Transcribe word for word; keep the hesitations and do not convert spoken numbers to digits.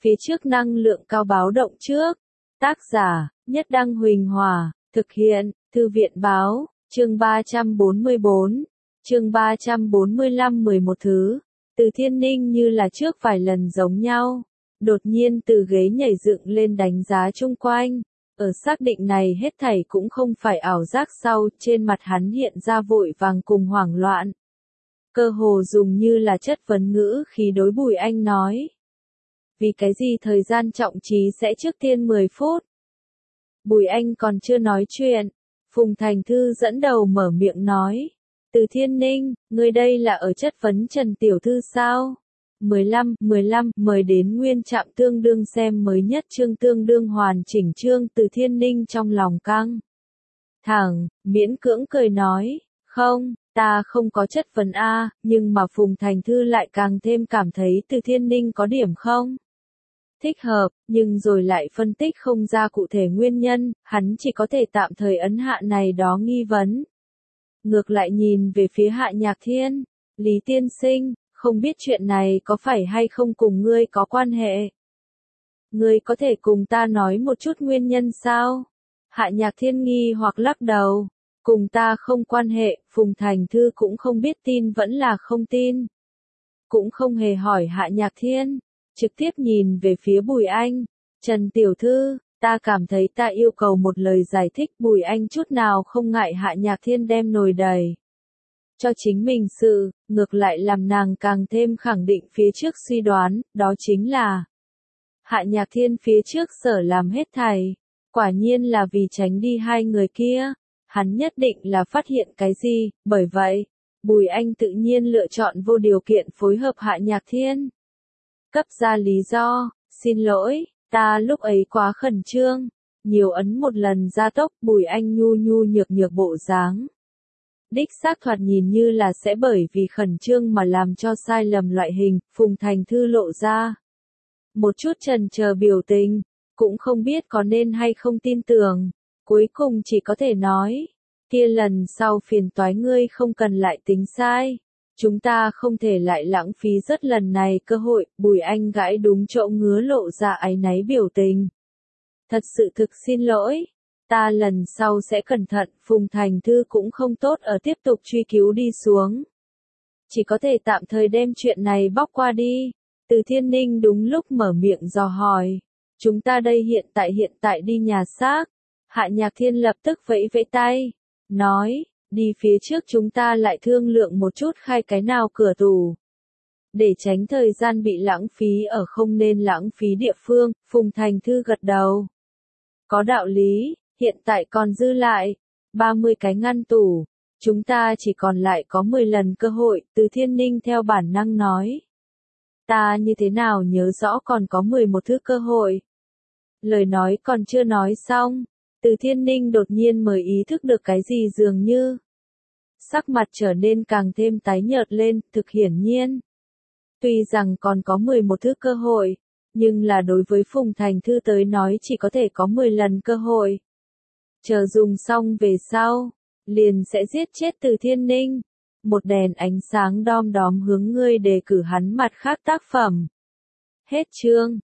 Phía trước năng lượng cao báo động trước. Tác giả, Nhất Đăng Huỳnh Hòa, thực hiện, Thư viện Báo, chương ba trăm bốn mươi bốn, chương ba trăm bốn mươi lăm mười một thứ. Từ Thiên Ninh như là trước vài lần giống nhau. Đột nhiên từ ghế nhảy dựng lên đánh giá chung quanh. Ở xác định này hết thảy cũng không phải ảo giác sau, trên mặt hắn hiện ra vội vàng cùng hoảng loạn. Cơ hồ dùng như là chất vấn ngữ khi đối Bùi Anh nói. Vì cái gì thời gian trọng trí sẽ trước tiên mười phút? Bùi Anh còn chưa nói chuyện. Phùng Thành Thư dẫn đầu mở miệng nói. Từ Thiên Ninh, ngươi đây là ở chất vấn Trần Tiểu Thư sao? mười lăm, mười lăm, mời đến nguyên trạm tương đương xem mới nhất chương tương đương hoàn chỉnh chương. Từ Thiên Ninh trong lòng căng thẳng, miễn cưỡng cười nói, không, ta không có chất vấn A, nhưng mà Phùng Thành Thư lại càng thêm cảm thấy Từ Thiên Ninh có điểm không thích hợp, nhưng rồi lại phân tích không ra cụ thể nguyên nhân, hắn chỉ có thể tạm thời ấn hạ này đó nghi vấn. Ngược lại nhìn về phía Hạ Nhạc Thiên, Lý tiên sinh, không biết chuyện này có phải hay không cùng ngươi có quan hệ? Ngươi có thể cùng ta nói một chút nguyên nhân sao? Hạ Nhạc Thiên nghi hoặc lắc đầu, cùng ta không quan hệ, Phùng Thành Thư cũng không biết tin vẫn là không tin. Cũng không hề hỏi Hạ Nhạc Thiên, trực tiếp nhìn về phía Bùi Anh, Trần Tiểu Thư, ta cảm thấy ta yêu cầu một lời giải thích. Bùi Anh chút nào không ngại Hạ Nhạc Thiên đem nồi đầy cho chính mình sự, ngược lại làm nàng càng thêm khẳng định phía trước suy đoán, đó chính là Hạ Nhạc Thiên phía trước sở làm hết thảy, quả nhiên là vì tránh đi hai người kia, hắn nhất định là phát hiện cái gì, bởi vậy, Bùi Anh tự nhiên lựa chọn vô điều kiện phối hợp Hạ Nhạc Thiên. Cấp ra lý do, xin lỗi, ta lúc ấy quá khẩn trương, nhiều ấn một lần gia tốc. Bùi Anh nhu nhu nhược nhược bộ dáng. Đích xác thoạt nhìn như là sẽ bởi vì khẩn trương mà làm cho sai lầm loại hình. Phùng Thành Thư lộ ra một chút chần chờ biểu tình, cũng không biết có nên hay không tin tưởng, cuối cùng chỉ có thể nói, kia lần sau phiền toái ngươi không cần lại tính sai, chúng ta không thể lại lãng phí rất lần này cơ hội. Bùi Anh gãi đúng chỗ ngứa lộ ra áy náy biểu tình. Thật sự thực xin lỗi. Ta lần sau sẽ cẩn thận. Phùng Thành Thư cũng không tốt ở tiếp tục truy cứu đi xuống. Chỉ có thể tạm thời đem chuyện này bóc qua đi. Từ Thiên Ninh đúng lúc mở miệng dò hỏi. Chúng ta đây hiện tại hiện tại đi nhà xác. Hạ Nhạc Thiên lập tức vẫy vẫy tay. Nói, đi phía trước chúng ta lại thương lượng một chút khai cái nào cửa tủ. Để tránh thời gian bị lãng phí ở không nên lãng phí địa phương. Phùng Thành Thư gật đầu. Có đạo lý. Hiện tại còn dư lại ba mươi cái ngăn tủ, chúng ta chỉ còn lại có mười lần cơ hội. Từ Thiên Ninh theo bản năng nói. Ta như thế nào nhớ rõ còn có mười một thứ cơ hội. Lời nói còn chưa nói xong, Từ Thiên Ninh đột nhiên mới ý thức được cái gì dường như. Sắc mặt trở nên càng thêm tái nhợt lên, thực hiển nhiên. Tuy rằng còn có mười một thứ cơ hội, nhưng là đối với Phùng Thành Thư tới nói chỉ có thể có mười lần cơ hội. Chờ dùng xong về sau, liền sẽ giết chết Từ Thiên Ninh. Một đèn ánh sáng đom đóm hướng ngươi đề cử hắn mặt khác tác phẩm. Hết chương.